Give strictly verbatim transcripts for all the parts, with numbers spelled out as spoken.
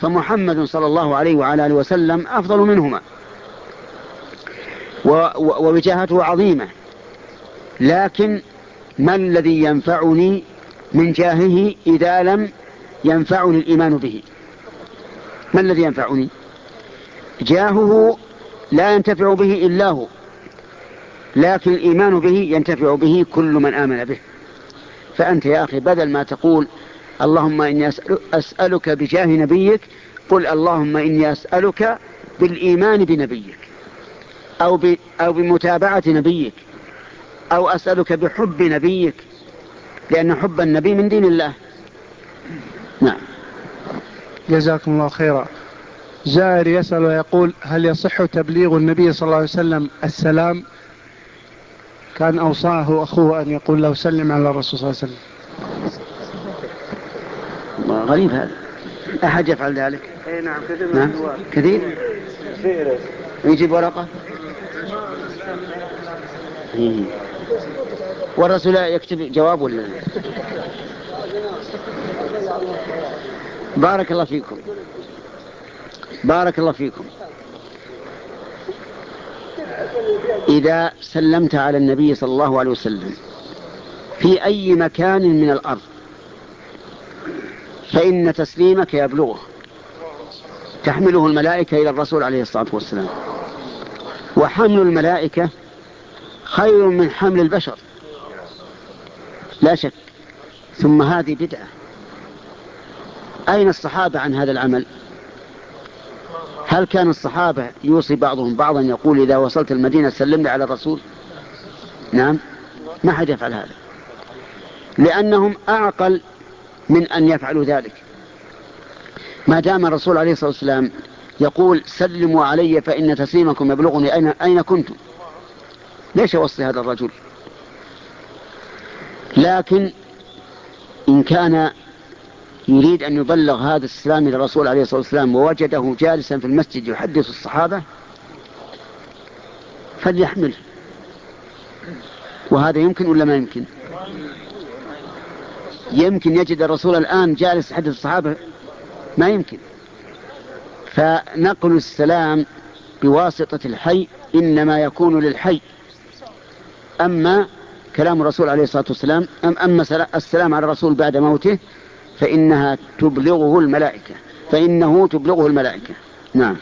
فمحمد صلى الله عليه وعلى آله وسلم أفضل منهما، ووجاهته عظيمة. لكن ما الذي ينفعني من جاهه إذا لم ينفعني الإيمان به؟ ما الذي ينفعني؟ جاهه لا ينتفع به إلا هو، لكن الإيمان به ينتفع به كل من آمن به. فأنت يا أخي بدل ما تقول اللهم إني أسألك بجاه نبيك، قل اللهم إني أسألك بالإيمان بنبيك، أو, ب... أو بمتابعة نبيك، أو أسألك بحب نبيك، لأن حب النبي من دين الله. نعم. جزاكم الله خيرا. زائر يسأل ويقول: هل يصح تبليغ النبي صلى الله عليه وسلم السلام؟ كان أوصاه أخوه أن يقول له سلم على الرسول صلى الله عليه وسلم. غريب هذا، أحد يفعل ذلك؟ اي نعم كثير. نعم كثير. يجيب ورقة والرسول يكتب جواب ولا؟ بارك الله فيكم، بارك الله فيكم. إذا سلمت على النبي صلى الله عليه وسلم في أي مكان من الأرض فإن تسليمك يبلغه، تحمله الملائكة إلى الرسول عليه الصلاة والسلام، وحمل الملائكة خير من حمل البشر لا شك. ثم هذه بدعة. أين الصحابة عن هذا العمل؟ هل كان الصحابة يوصي بعضهم بعضا يقول إذا وصلت المدينة سلم لي على الرسول؟ نعم، ما حد يفعل هذا، لأنهم أعقل من أن يفعلوا ذلك. ما دام الرسول عليه الصلاة والسلام يقول سلموا علي فإن تسليمكم يبلغني أين, أين كنتم، ليش يوصي هذا الرجل؟ لكن إن كان يريد أن يبلغ هذا السلام إلى الرسول عليه الصلاة والسلام ووجده جالسا في المسجد يحدث الصحابة فليحمله. وهذا يمكن ولا ما يمكن؟ يمكن يجد الرسول الآن جالس يحدث الصحابة؟ ما يمكن. فنقل السلام بواسطة الحي إنما يكون للحي. أما كلام الرسول عليه الصلاة والسلام أم أما السلام على الرسول بعد موته فإنها تبلغه الملائكة، فإنه تبلغه الملائكة. نعم.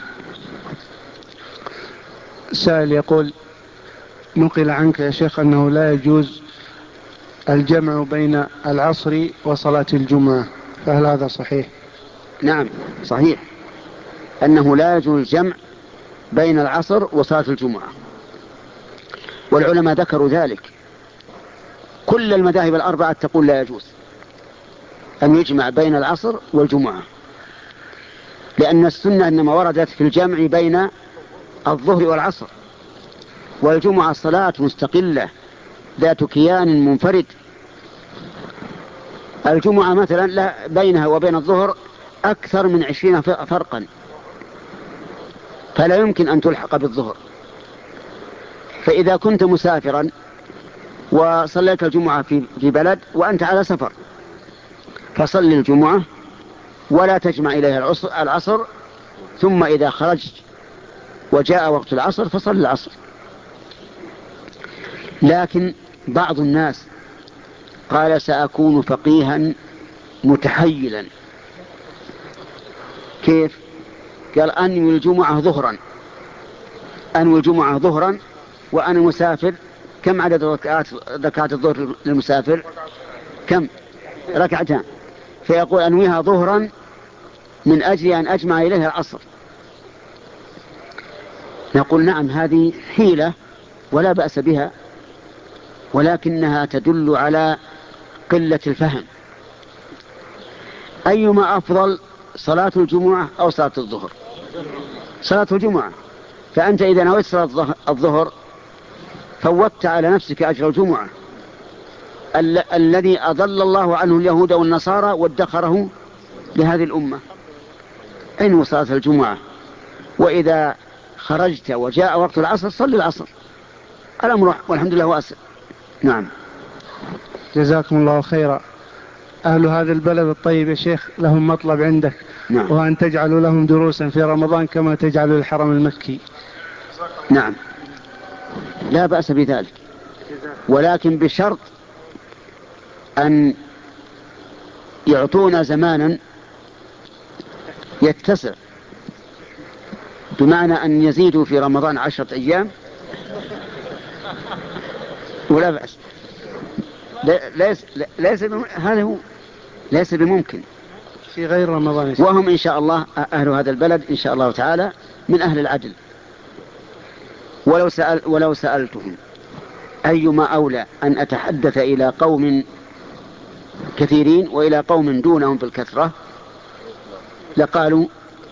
سائل يقول: نقل عنك يا شيخ أنه لا يجوز الجمع بين العصر وصلاة الجمعة، فهل هذا صحيح؟ نعم صحيح، أنه لا يجوز الجمع بين العصر وصلاة الجمعة، والعلماء ذكروا ذلك. كل المذاهب الأربعة تقول لا يجوز أن يجمع بين العصر والجمعة، لأن السنة إنما وردت في الجمع بين الظهر والعصر، والجمعة صلاة مستقلة ذات كيان منفرد. الجمعة مثلا لا بينها وبين الظهر أكثر من عشرين فرقا، فلا يمكن أن تلحق بالظهر. فإذا كنت مسافرا وصليت الجمعة في بلد وأنت على سفر فصل الجمعة ولا تجمع إليها العصر، ثم إذا خرجت وجاء وقت العصر فصل العصر. لكن بعض الناس قال سأكون فقيها متحيلا. كيف؟ قال أنوي الجمعة ظهرا، أنوي الجمعة ظهرا وأنا مسافر. كم عدد ركعات ركعات الظهر للمسافر؟ كم؟ ركعتان. فيقول أنويها ظهرا من أجل أن أجمع إليها العصر. نقول نعم هذه حيلة ولا بأس بها، ولكنها تدل على قلة الفهم. أيما أفضل، صلاة الجمعة أو صلاة الظهر؟ صلاة الجمعة. فأنت إذا نويت صلاة الظهر فوتت على نفسك أجر الجمعة ال- الذي أضل الله عنه اليهود والنصارى وادخره لهذه الأمة. أين صلاة الجمعة؟ وإذا خرجت وجاء وقت العصر صل العصر، الأمر والحمد لله واسع. نعم. جزاكم الله خيرا. أهل هذا البلد الطيب يا شيخ لهم مطلب عندك. نعم. وأن تجعلوا لهم دروسا في رمضان كما تجعلوا الحرم المكي. نعم لا بأس بذلك، ولكن بشرط أن يعطونا زمانا يتسع، بمعنى أن يزيدوا في رمضان عشرة أيام ولا بأس. ليس ليس هذا هو ليس بممكن في غير رمضان. وهم إن شاء الله أهل هذا البلد إن شاء الله تعالى من أهل العدل. ولو سأل ولو سألتهم أيما أولى أن أتحدث إلى قوم كثيرين وإلى قوم دونهم بالكثرة لقالوا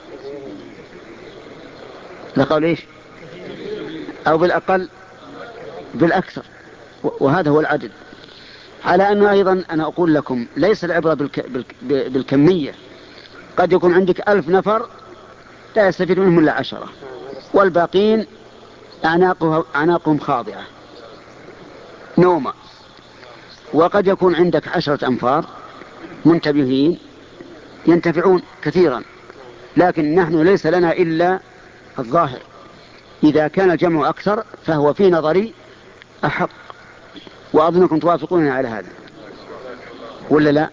لقالوا إيش؟ أو بالأقل بالأكثر، وهذا هو العدل. على أنه أيضا أنا أقول لكم ليس العبرة بالك... بالك... بالكمية. قد يكون عندك ألف نفر لا يستفيد منهم إلا عشرة، والباقين أعناقهم, أعناقهم خاضعة نوما. وقد يكون عندك عشرة أنفار منتبهين ينتفعون كثيرا، لكن نحن ليس لنا إلا الظاهر. إذا كان الجمع أكثر فهو في نظري أحق، وأظنكم توافقون على هذا ولا لا؟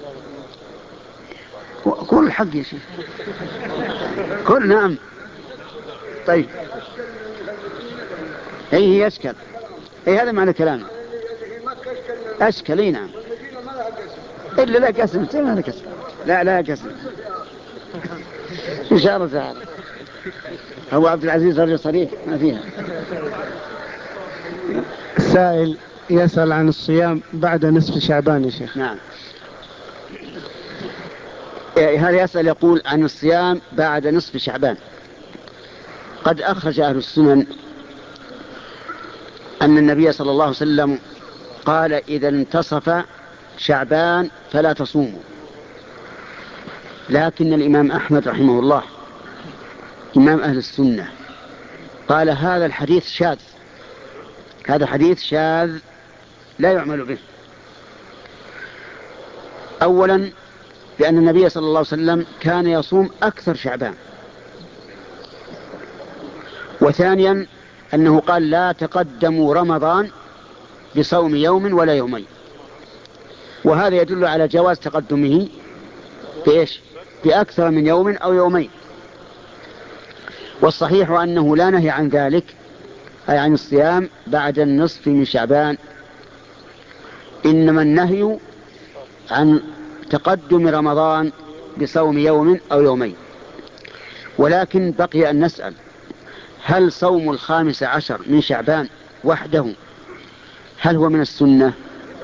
كل الحق يا شيخ كل. نعم طيب أي هي أشكل. أي هذا معنى كلامه أشكل. أي نعم إلا لا قسم لا قسم لا لا قسم إن شاء الله تعالى. هو عبد العزيز رجل صريح ما فيها. السائل يسأل عن الصيام بعد نصف شعبان يا شيخ. نعم هذا يسأل يقول عن الصيام بعد نصف شعبان. قد أخرج أهل السنن أن النبي صلى الله عليه وسلم قال إذا انتصف شعبان فلا تصوموا، لكن الإمام أحمد رحمه الله إمام أهل السنة قال هذا الحديث شاذ، هذا حديث شاذ لا يعمل به. أولا لأن النبي صلى الله عليه وسلم كان يصوم أكثر شعبان، وثانيا أنه قال لا تقدموا رمضان بصوم يوم ولا يومين، وهذا يدل على جواز تقدمه بإيش؟ بأكثر من يوم أو يومين. والصحيح أنه لا نهي عن ذلك، أي عن الصيام بعد النصف من شعبان، إنما النهي عن تقدم رمضان بصوم يوم أو يومين. ولكن بقي أن نسأل هل صوم الخامس عشر من شعبان وحده هل هو من السنة؟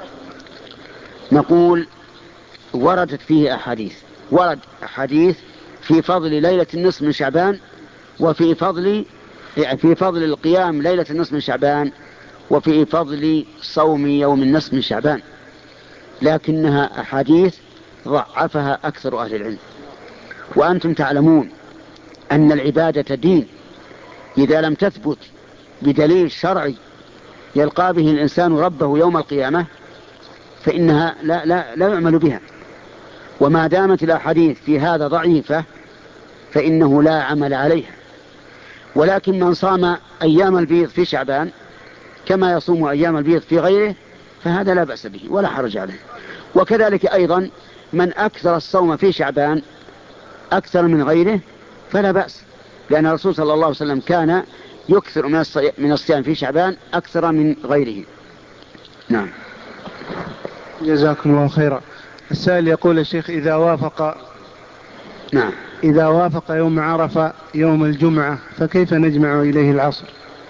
نقول وردت فيه أحاديث، ورد أحاديث في فضل ليلة النصف من شعبان، وفي فضل في فضل القيام ليلة النصف من شعبان، وفي فضل صوم يوم النصف من شعبان، لكنها أحاديث ضعفها أكثر أهل العلم. وأنتم تعلمون أن العبادة دين، إذا لم تثبت بدليل شرعي يلقى به الإنسان ربه يوم القيامة فإنها لا, لا, لا يعمل بها. وما دامت الأحاديث في هذا ضعيفة فإنه لا عمل عليها. ولكن من صام أيام البيض في شعبان كما يصوم أيام البيض في غيره فهذا لا بأس به ولا حرج عليه. وكذلك أيضا من أكثر الصوم في شعبان أكثر من غيره فلا بأس، لأن الرسول صلى الله عليه وسلم كان يكثر من الصيام في شعبان أكثر من غيره. نعم جزاكم الله خيرا. السائل يقول يا شيخ إذا وافق نعم إذا وافق يوم عرفة يوم الجمعة فكيف نجمع إليه العصر؟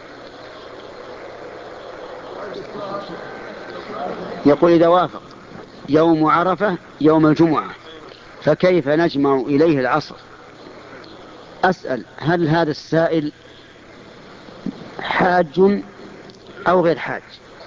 يقول إذا وافق يوم عرفة يوم الجمعة فكيف نجمع إليه العصر؟ أسأل هل هذا السائل حاج أو غير حاج؟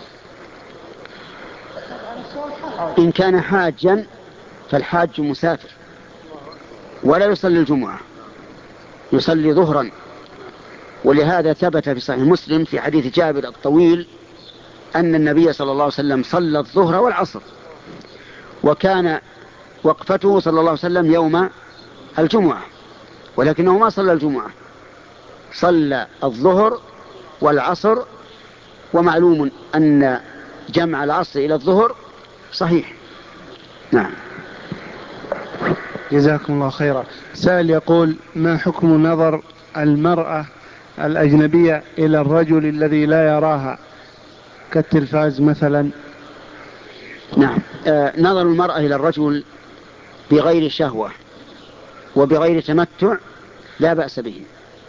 إن كان حاجا فالحاج مسافر ولا يصلي الجمعة، يصلي ظهرا. ولهذا ثبت في صحيح مسلم في حديث جابر الطويل أن النبي صلى الله عليه وسلم صلى الظهر والعصر، وكان وقفته صلى الله عليه وسلم يوم الجمعة، ولكنه ما صلى الجمعة، صلى الظهر والعصر، ومعلوم أن جمع العصر إلى الظهر صحيح. نعم. جزاكم الله خيرا. سائل يقول: ما حكم نظر المرأة الأجنبية إلى الرجل الذي لا يراها كالتلفاز مثلا؟ نعم. آه نظر المرأة إلى الرجل بغير شهوة وبغير تمتع لا بأس به،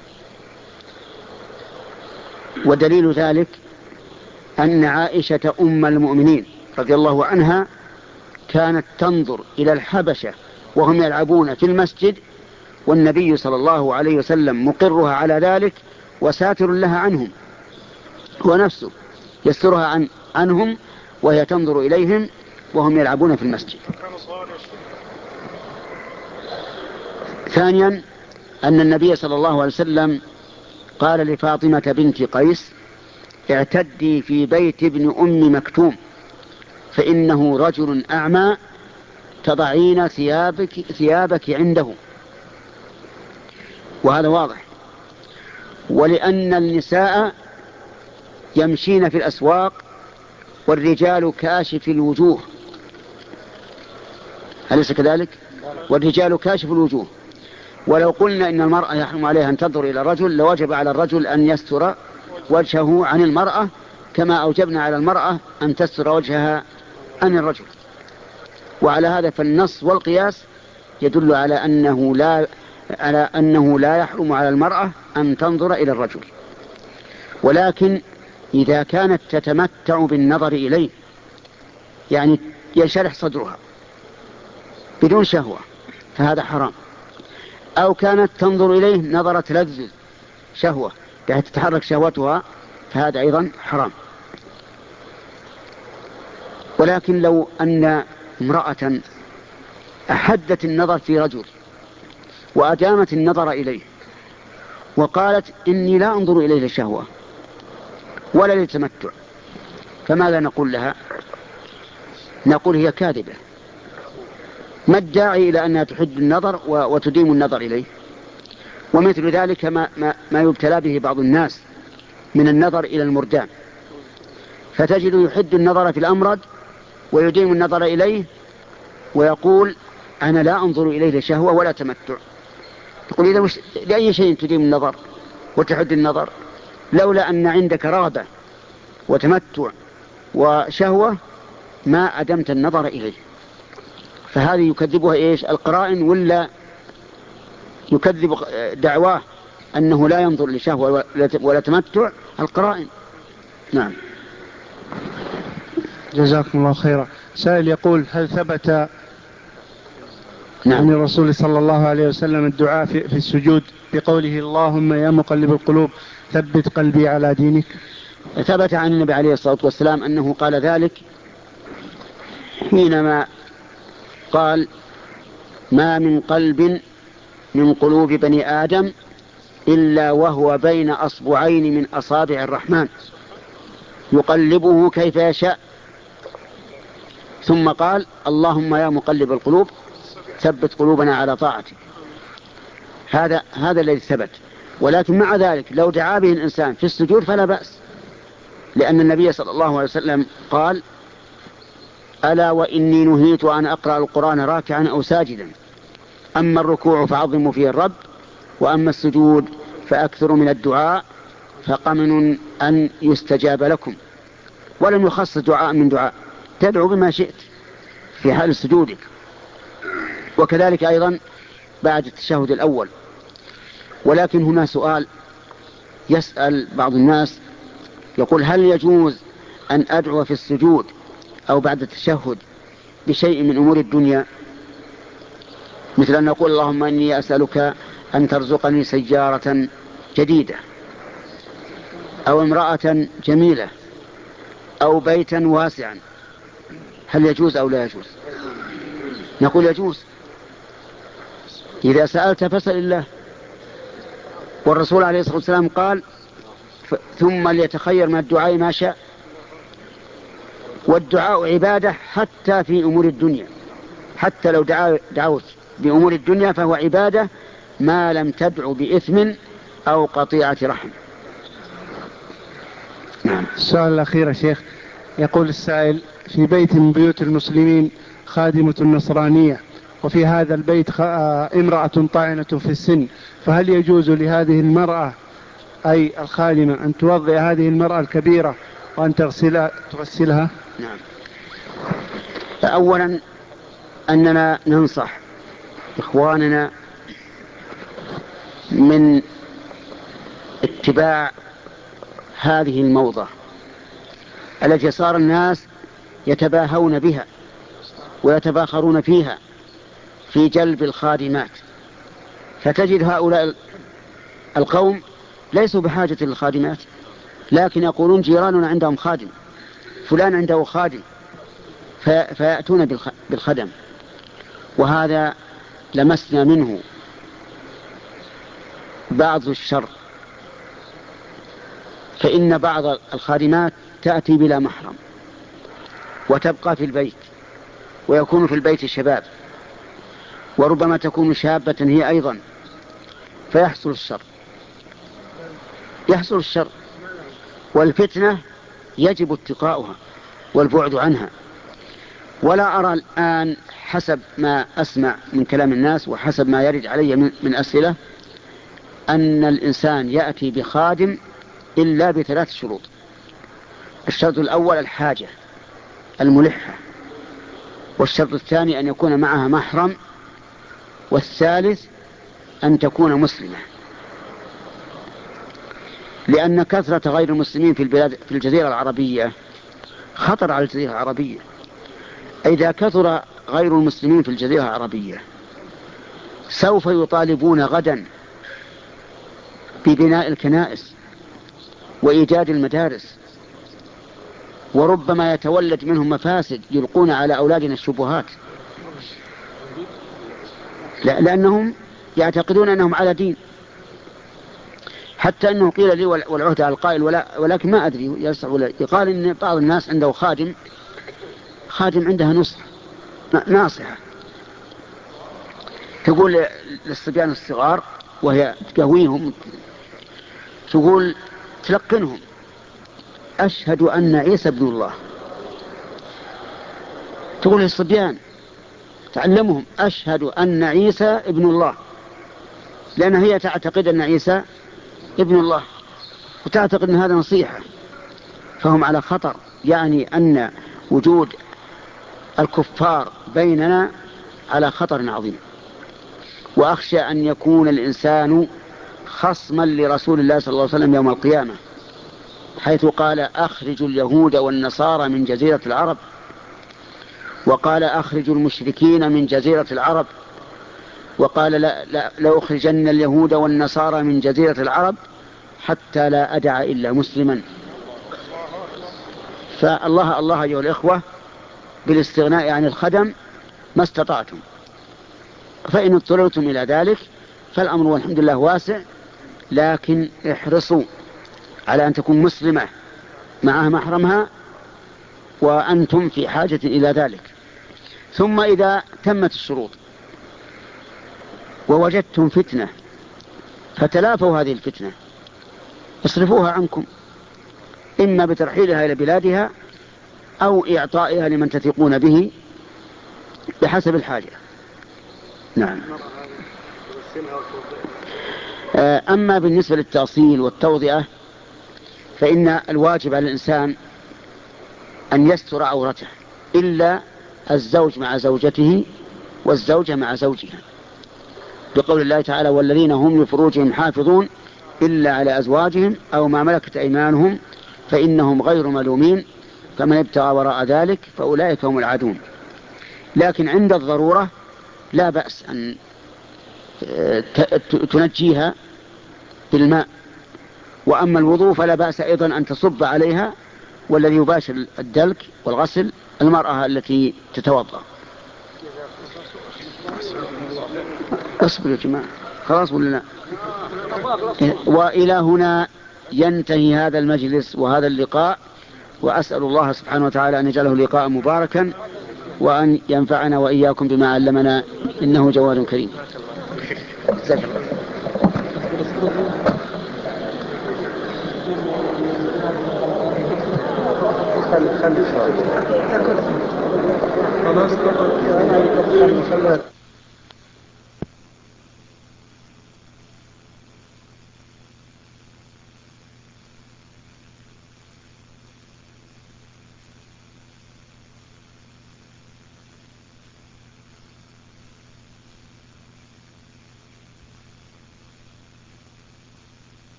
ودليل ذلك أن عائشة أم المؤمنين رضي الله عنها كانت تنظر إلى الحبشة وهم يلعبون في المسجد، والنبي صلى الله عليه وسلم مقرها على ذلك وساتر لها عنهم، هو نفسه يسترها عن عنهم وهي تنظر إليهم وهم يلعبون في المسجد. ثانيا أن النبي صلى الله عليه وسلم قال لفاطمة بنت قيس: اعتدي في بيت ابن أم مكتوم فإنه رجل أعمى تضعين ثيابك, ثيابك عنده. وهذا واضح. ولأن النساء يمشين في الأسواق والرجال كاشف الوجوه، أليس كذلك؟ والرجال كاشف الوجوه، ولو قلنا إن المرأة يحرم عليها أن تنظر إلى الرجل لوجب على الرجل أن يستر وجهه عن المرأة، كما أوجبنا على المرأة أن تستر وجهها عن الرجل. وعلى هذا فالنص والقياس يدل على أنه لا على أنه لا يحرم على المرأة أن تنظر إلى الرجل، ولكن إذا كانت تتمتع بالنظر إليه، يعني ينشرح صدرها بدون شهوة، فهذا حرام. أو كانت تنظر إليه نظرة لذة شهوة بحيث تتحرك شهوتها، فهذا أيضا حرام. ولكن لو أن امرأة أحدت النظر في رجل وأدامت النظر إليه وقالت: إني لا أنظر إليه لشهوة ولا للتمتع، فماذا نقول لها؟ نقول هي كاذبة. ما الداعي إلى أنها تحد النظر وتديم النظر إليه؟ ومثل ذلك ما, ما, ما يبتلى به بعض الناس من النظر إلى المردان، فتجد يحد النظر في الأمرد ويديم النظر إليه ويقول: أنا لا أنظر إليه لشهوة ولا تمتع. تقول: إذا مش لأي شيء تديم النظر وتحد النظر؟ لولا أن عندك رغبة وتمتع وشهوة ما أدمت النظر إليه. فهذه يكذبها إيش؟ القرائن، ولا يكذب دعواه أنه لا ينظر لشهوة ولا تمتع؟ القرائن. نعم. جزاكم الله خيرا. سائل يقول: هل ثبت نعم. عن الرسول صلى الله عليه وسلم الدعاء في, في السجود بقوله: اللهم يا مقلب القلوب ثبت قلبي على دينك؟ ثبت عن النبي عليه الصلاة والسلام أنه قال ذلك حينما قال: ما من قلب من قلوب بني آدم إلا وهو بين أصبعين من أصابع الرحمن يقلبه كيف يشاء. ثم قال: اللهم يا مقلب القلوب ثبت قلوبنا على طاعتك. هذا هذا الذي ثبت. ولكن مع ذلك لو دعا به الإنسان في السجود فلا بأس، لأن النبي صلى الله عليه وسلم قال: ألا وإني نهيت أن أقرأ القرآن راكعا أو ساجدا، أما الركوع فعظموا فيه الرب، وأما السجود فأكثروا من الدعاء فقمن أن يستجاب لكم. ولم يخصص دعاء من دعاء، تدعو بما شئت في حال سجودك. وكذلك أيضا بعد التشهد الأول. ولكن هنا سؤال يسأل بعض الناس، يقول: هل يجوز أن أدعو في السجود أو بعد التشهد بشيء من أمور الدنيا، مثل أن نقول: اللهم إني أسألك أن ترزقني سيارة جديدة أو امرأة جميلة أو بيتا واسعا، هل يجوز أو لا يجوز؟ نقول يجوز. إذا سألت فاسأل الله، والرسول عليه الصلاة والسلام قال: ثم ليتخير من الدعاء ما شاء. والدعاء عبادة حتى في أمور الدنيا، حتى لو دعوت بأمور الدنيا فهو عبادة ما لم تدع بإثم أو قطيعة رحم. نعم. السؤال الأخير يا شيخ، يقول السائل: في بيت من بيوت المسلمين خادمة نصرانية، وفي هذا البيت امرأة طاعنة في السن، فهل يجوز لهذه المرأة أي الخادمة أن توضئ هذه المرأة الكبيرة وأن تغسلها, تغسلها؟ نعم. أولا أننا ننصح إخواننا من اتباع هذه الموضة التي صار الناس يتباهون بها ويتباخرون فيها في جلب الخادمات، فتجد هؤلاء القوم ليسوا بحاجة للخادمات، لكن يقولون جيراننا عندهم خادم، فلان عنده خادم، فيأتون بالخدم، وهذا لمسنا منه بعض الشر. فإن بعض الخادمات تأتي بلا محرم وتبقى في البيت، ويكون في البيت شباب، وربما تكون شابة هي أيضا، فيحصل الشر يحصل الشر والفتنة يجب اتقاؤها والبعد عنها. ولا أرى الآن حسب ما أسمع من كلام الناس وحسب ما يرد علي من أسئلة أن الإنسان يأتي بخادم إلا بثلاث شروط. الشرط الأول الحاجة الملحة، والشرط الثاني أن يكون معها محرم، والثالث أن تكون مسلمة، لأن كثرة غير المسلمين في البلاد في الجزيرة العربية خطر على الجزيرة العربية. إذا كثر غير المسلمين في الجزيرة العربية سوف يطالبون غدا ببناء الكنائس وإيجاد المدارس، وربما يتولد منهم مفاسد يلقون على أولادنا الشبهات، لأنهم يعتقدون أنهم على دين. حتى أنه قيل لي والعهد على القائل ولكن ما أدري يصح ولا، يقال أن بعض الناس عنده خادم خادم عندها نصح ناصحة، تقول للصبيان الصغار وهي تقويهم، تقول تلقنهم: أشهد أن عيسى ابن الله. تقول للصبيان تعلمهم: أشهد أن عيسى ابن الله، لأن هي تعتقد أن عيسى ابن الله وتعتقد أن هذا نصيحة. فهم على خطر، يعني أن وجود الكفار بيننا على خطر عظيم. وأخشى أن يكون الإنسان خصما لرسول الله صلى الله عليه وسلم يوم القيامة، حيث قال: أخرجوا اليهود والنصارى من جزيرة العرب، وقال: أخرجوا المشركين من جزيرة العرب، وقال: لا, لا, لا أخرجن اليهود والنصارى من جزيرة العرب حتى لا أدع إلا مسلما. فالله الله أيها الإخوة بالاستغناء عن الخدم ما استطعتم، فإن اضطررتم إلى ذلك فالأمر والحمد لله واسع، لكن احرصوا على أن تكون مسلمة معها محرمها وأنتم في حاجة إلى ذلك. ثم إذا تمت الشروط ووجدتم فتنة فتلافوا هذه الفتنة، اصرفوها عنكم، إما بترحيلها إلى بلادها أو إعطائها لمن تثقون به بحسب الحاجة. نعم. أما بالنسبة للتأصيل والتوضئة فإن الواجب على الإنسان أن يستر عورته، إلا الزوج مع زوجته والزوجة مع زوجها، بقول الله تعالى: والذين هم لفروجهم حافظون إلا على أزواجهم أو ما ملكت أيمانهم فإنهم غير ملومين فمن ابتغى وراء ذلك فأولئك هم العادون. لكن عند الضرورة لا بأس أن تنجيها بالماء، وأما الوضوء فلا بأس أيضا أن تصب عليها، والذي يباشر الدلك والغسل المرأة التي تتوضأ. اصبر يا جماعة، خلاص ولا لا؟ وإلى هنا ينتهي هذا المجلس وهذا اللقاء، وأسأل الله سبحانه وتعالى أن يجعله لقاء مباركا وأن ينفعنا وإياكم بما علمنا، إنه جواد كريم. جزاك الله.